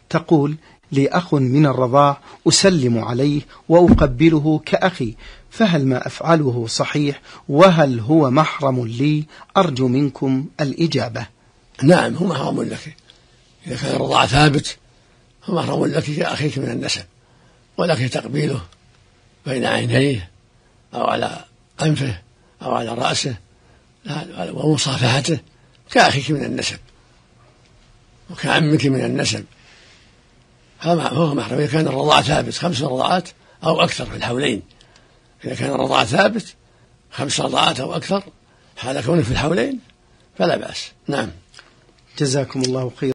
تقول: لي أخ من الرضاع أسلم عليه وأقبله كأخي، فهل ما أفعله صحيح؟ وهل هو محرم لي؟ أرجو منكم الإجابة. نعم، هو محرم لك إذا كان الرضاع ثابت، هو محرم لك كأخيك من النسب، ولك تقبيله بين عينيه أو على أنفه أو على رأسه ومصافحته كأخيك من النسب وكعمك من النسب. هو محرم إذا كان الرضاع ثابت 5 رضاعات أو أكثر في الحولين. إذا كان الرضاع ثابت 5 رضاعات أو أكثر حال كونه في الحولين فلا بأس. نعم. جزاكم الله خيرا.